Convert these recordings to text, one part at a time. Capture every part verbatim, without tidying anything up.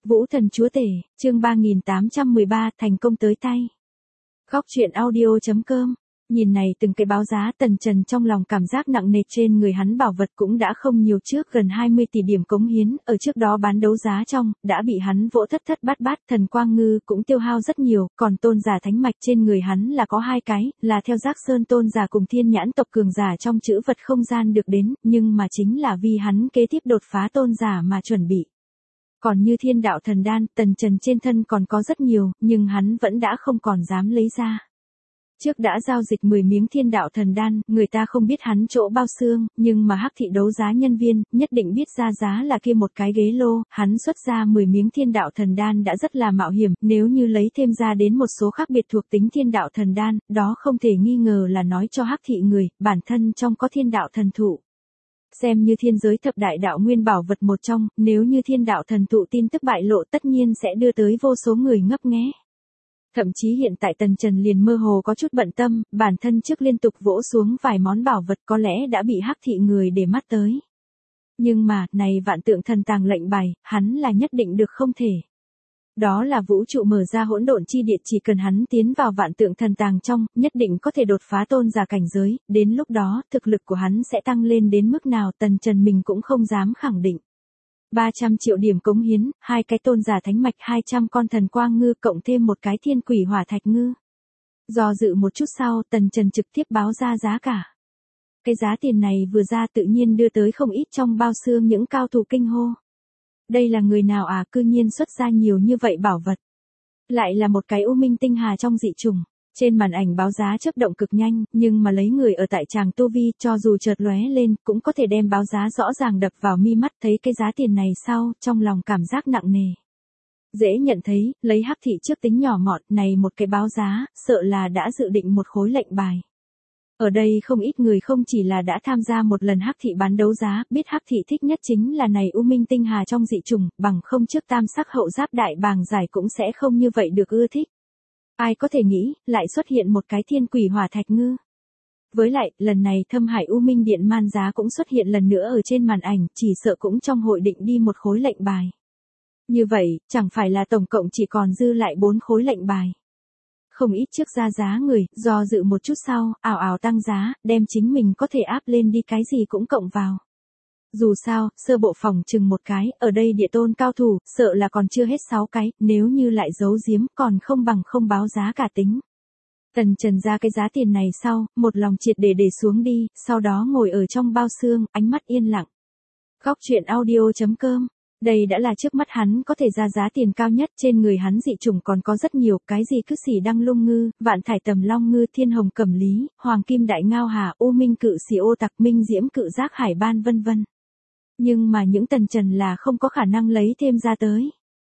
Vũ Thần Chúa Tể, chương ba nghìn tám trăm mười ba thành công tới tay. Góc truyện audio chấm com. Nhìn này từng cái báo giá, Tần Trần trong lòng cảm giác nặng nề. Trên người hắn bảo vật cũng đã không nhiều, trước gần hai mươi tỷ điểm cống hiến, ở trước đó bán đấu giá trong, đã bị hắn vỗ thất thất bát bát. Thần quang ngư cũng tiêu hao rất nhiều, còn tôn giả thánh mạch trên người hắn là có hai cái, là theo Giác Sơn tôn giả cùng thiên nhãn tộc cường giả trong chữ vật không gian được đến, nhưng mà chính là vì hắn kế tiếp đột phá tôn giả mà chuẩn bị. Còn như thiên đạo thần đan, Tần Trần trên thân còn có rất nhiều, nhưng hắn vẫn đã không còn dám lấy ra. Trước đã giao dịch mười miếng thiên đạo thần đan, người ta không biết hắn chỗ bao xương, nhưng mà Hắc thị đấu giá nhân viên, nhất định biết ra giá là kia một cái ghế lô, hắn xuất ra mười miếng thiên đạo thần đan đã rất là mạo hiểm, nếu như lấy thêm ra đến một số khác biệt thuộc tính thiên đạo thần đan, đó không thể nghi ngờ là nói cho Hắc thị người, bản thân trong có thiên đạo thần thụ. Xem như thiên giới thập đại đạo nguyên bảo vật một trong, nếu như thiên đạo thần thụ tin tức bại lộ tất nhiên sẽ đưa tới vô số người ngấp nghé. Thậm chí hiện tại Tần Trần liền mơ hồ có chút bận tâm, bản thân trước liên tục vỗ xuống vài món bảo vật có lẽ đã bị Hắc thị người để mắt tới. Nhưng mà, này vạn tượng thần tàng lệnh bài, hắn là nhất định được không thể. Đó là vũ trụ mở ra hỗn độn chi địa, chỉ cần hắn tiến vào vạn tượng thần tàng trong, nhất định có thể đột phá tôn giả cảnh giới, đến lúc đó, thực lực của hắn sẽ tăng lên đến mức nào Tần Trần mình cũng không dám khẳng định. ba trăm triệu điểm cống hiến, hai cái tôn giả thánh mạch, hai trăm con thần quang ngư cộng thêm một cái thiên quỷ hỏa thạch ngư. Do dự một chút sau, Tần Trần trực tiếp báo ra giá cả. Cái giá tiền này vừa ra tự nhiên đưa tới không ít trong bao xương những cao thủ kinh hô. Đây là người nào à, cư nhiên xuất ra nhiều như vậy bảo vật. Lại là một cái U Minh tinh hà trong dị trùng. Trên màn ảnh báo giá chớp động cực nhanh, nhưng mà lấy người ở tại tràng tu vi, cho dù chợt lóe lên, cũng có thể đem báo giá rõ ràng đập vào mi mắt. Thấy cái giá tiền này sau, trong lòng cảm giác nặng nề. Dễ nhận thấy, lấy Hắc thị trước tính nhỏ mọn, này một cái báo giá, sợ là đã dự định một khối lệnh bài. Ở đây không ít người không chỉ là đã tham gia một lần Hắc thị bán đấu giá, biết Hắc thị thích nhất chính là này U Minh tinh hà trong dị trùng, bằng không trước tam sắc hậu giáp đại bàng giải cũng sẽ không như vậy được ưa thích. Ai có thể nghĩ, lại xuất hiện một cái thiên quỷ hỏa thạch ngư. Với lại, lần này Thâm Hải U Minh Điện man giá cũng xuất hiện lần nữa ở trên màn ảnh, chỉ sợ cũng trong hội định đi một khối lệnh bài. Như vậy, chẳng phải là tổng cộng chỉ còn dư lại bốn khối lệnh bài. Không ít trước ra giá người, do dự một chút sau, ảo ảo tăng giá, đem chính mình có thể áp lên đi cái gì cũng cộng vào. Dù sao, sơ bộ phòng chừng một cái, ở đây địa tôn cao thủ, sợ là còn chưa hết sáu cái, nếu như lại giấu giếm còn không bằng không báo giá cả tính. Tần Trần ra cái giá tiền này sau, một lòng triệt để để xuống đi, sau đó ngồi ở trong bao xương, ánh mắt yên lặng. Góc truyện audio chấm com. Đây đã là trước mắt hắn có thể ra giá tiền cao nhất, trên người hắn dị trùng còn có rất nhiều, cái gì cứ xỉ đăng lung ngư, vạn thải tầm long ngư, thiên hồng cẩm lý, hoàng kim đại ngao hà, u minh cự xỉ ô tặc, minh diễm cự giác hải ban vân vân. Nhưng mà những Tần Trần là không có khả năng lấy thêm ra tới.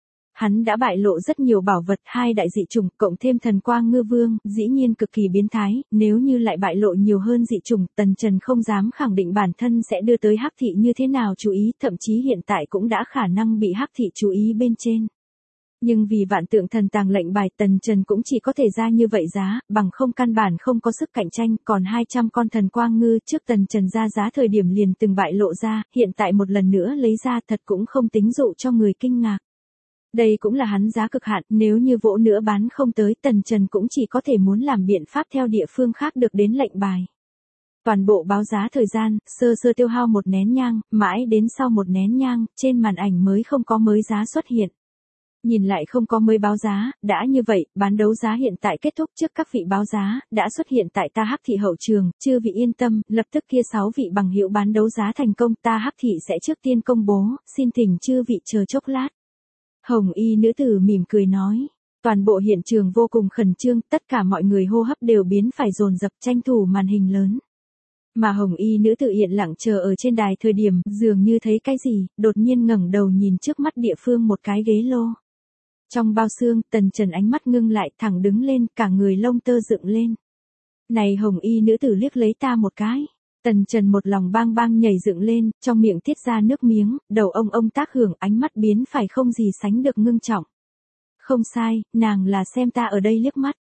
Hắn đã bại lộ rất nhiều bảo vật, hai đại dị trùng, cộng thêm thần quang ngư vương, dĩ nhiên cực kỳ biến thái, nếu như lại bại lộ nhiều hơn dị trùng, Tần Trần không dám khẳng định bản thân sẽ đưa tới Hắc thị như thế nào chú ý, thậm chí hiện tại cũng đã khả năng bị Hắc thị chú ý bên trên. Nhưng vì vạn tượng thần tàng lệnh bài, Tần Trần cũng chỉ có thể ra như vậy giá, bằng không căn bản không có sức cạnh tranh, còn hai trăm con thần quang ngư trước Tần Trần ra giá thời điểm liền từng bại lộ ra, hiện tại một lần nữa lấy ra thật cũng không tính dụ cho người kinh ngạc. Đây cũng là hắn giá cực hạn, nếu như vỗ nữa bán không tới, Tần Trần cũng chỉ có thể muốn làm biện pháp theo địa phương khác được đến lệnh bài. Toàn bộ báo giá thời gian, sơ sơ tiêu hao một nén nhang, mãi đến sau một nén nhang, trên màn ảnh mới không có mới giá xuất hiện. Nhìn lại không có mới báo giá, đã như vậy, bán đấu giá hiện tại kết thúc trước các vị báo giá, đã xuất hiện tại ta Hắc thị hậu trường, chư vị yên tâm, lập tức kia sáu vị bằng hữu bán đấu giá thành công, ta Hắc thị sẽ trước tiên công bố, xin thỉnh chư vị chờ chốc lát. Hồng y nữ tử mỉm cười nói, toàn bộ hiện trường vô cùng khẩn trương, tất cả mọi người hô hấp đều biến phải dồn dập tranh thủ màn hình lớn. Mà hồng y nữ tử yên lặng chờ ở trên đài thời điểm, dường như thấy cái gì, đột nhiên ngẩng đầu nhìn trước mắt địa phương một cái ghế lô. Trong bao xương, Tần Trần ánh mắt ngưng lại, thẳng đứng lên, cả người lông tơ dựng lên. Này hồng y nữ tử liếc lấy ta một cái. Tần Trần một lòng bang bang nhảy dựng lên, trong miệng tiết ra nước miếng, đầu ông ông tác hưởng, ánh mắt biến phải không gì sánh được ngưng trọng. Không sai, nàng là xem ta ở đây liếc mắt.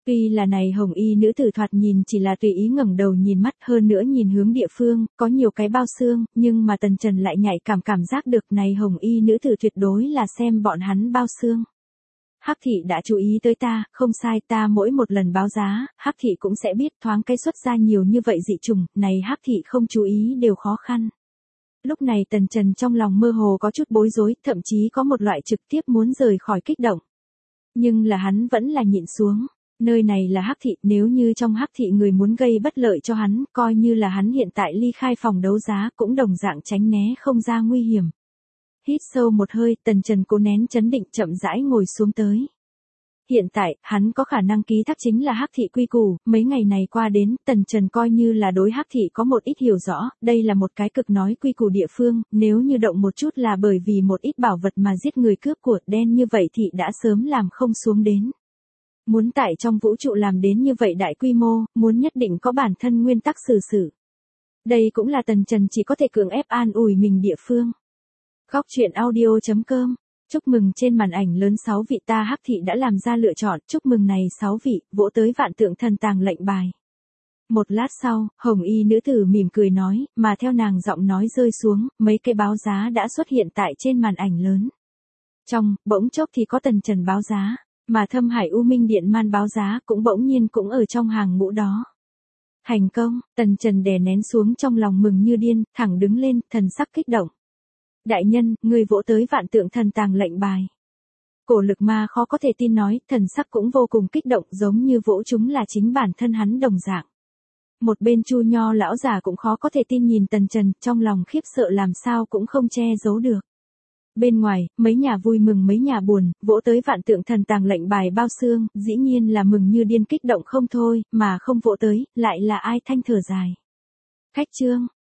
Tuy là này hồng y nữ tử thoạt nhìn chỉ là tùy ý ngẩng đầu nhìn mắt, hơn nữa nhìn hướng địa phương, có nhiều cái bao xương, nhưng mà Tần Trần lại nhạy cảm cảm giác được này hồng y nữ tử tuyệt đối là xem bọn hắn bao xương. Hắc thị đã chú ý tới ta, không sai, ta mỗi một lần báo giá, Hắc thị cũng sẽ biết thoáng cái xuất ra nhiều như vậy dị trùng, này Hắc thị không chú ý đều khó khăn. Lúc này Tần Trần trong lòng mơ hồ có chút bối rối, thậm chí có một loại trực tiếp muốn rời khỏi kích động. Nhưng là hắn vẫn là nhịn xuống. Nơi này là Hắc thị, nếu như trong Hắc thị người muốn gây bất lợi cho hắn, coi như là hắn hiện tại ly khai phòng đấu giá cũng đồng dạng tránh né không ra nguy hiểm. Hít sâu một hơi, Tần Trần cố nén chấn định chậm rãi ngồi xuống tới. Hiện tại, hắn có khả năng ký thác chính là Hắc thị quy củ, mấy ngày này qua đến, Tần Trần coi như là đối Hắc thị có một ít hiểu rõ, đây là một cái cực nói quy củ địa phương, nếu như động một chút là bởi vì một ít bảo vật mà giết người cướp của đen như vậy thì đã sớm làm không xuống đến. Muốn tại trong vũ trụ làm đến như vậy đại quy mô, muốn nhất định có bản thân nguyên tắc xử sự. Đây cũng là Tần Trần chỉ có thể cưỡng ép an ủi mình địa phương. Góc truyện audio chấm com. Chúc mừng trên màn ảnh lớn sáu vị ta Hắc thị đã làm ra lựa chọn, chúc mừng này sáu vị, vỗ tới vạn tượng thần tàng lệnh bài. Một lát sau, hồng y nữ tử mỉm cười nói, mà theo nàng giọng nói rơi xuống, mấy cái báo giá đã xuất hiện tại trên màn ảnh lớn. Trong, bỗng chốc thì có Tần Trần báo giá, mà Thâm Hải U Minh Điện Man báo giá cũng bỗng nhiên cũng ở trong hàng ngũ đó. Thành công, Tần Trần đè nén xuống trong lòng mừng như điên, thẳng đứng lên, thần sắc kích động. Đại nhân, người vỗ tới vạn tượng thần tàng lệnh bài. Cổ Lực Ma khó có thể tin nói, thần sắc cũng vô cùng kích động giống như vỗ chúng là chính bản thân hắn đồng dạng. Một bên Chu Nho lão già cũng khó có thể tin nhìn Tần Trần, trong lòng khiếp sợ làm sao cũng không che giấu được. Bên ngoài, mấy nhà vui mừng mấy nhà buồn, vỗ tới vạn tượng thần tàng lệnh bài bao xương, dĩ nhiên là mừng như điên kích động không thôi, mà không vỗ tới, lại là ai thanh thở dài. Khách trương,